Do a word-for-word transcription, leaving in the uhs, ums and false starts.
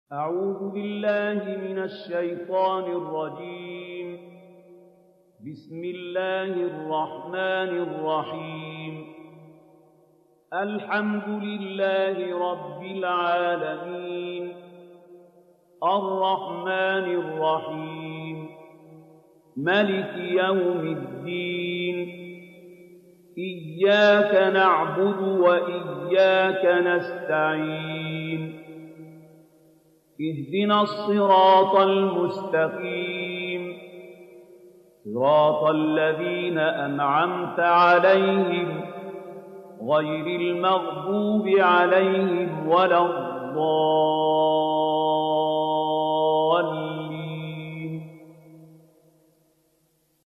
أعوذ بالله من الشيطان الرجيم. بسم الله الرحمن الرحيم. الحمد لله رب العالمين، الرحمن الرحيم، ملك يوم الدين. إياك نعبد وإياك نستعين. اهدنا الصراط المستقيم، صراط الذين أنعمت عليهم غير المغضوب عليهم ولا الضالين.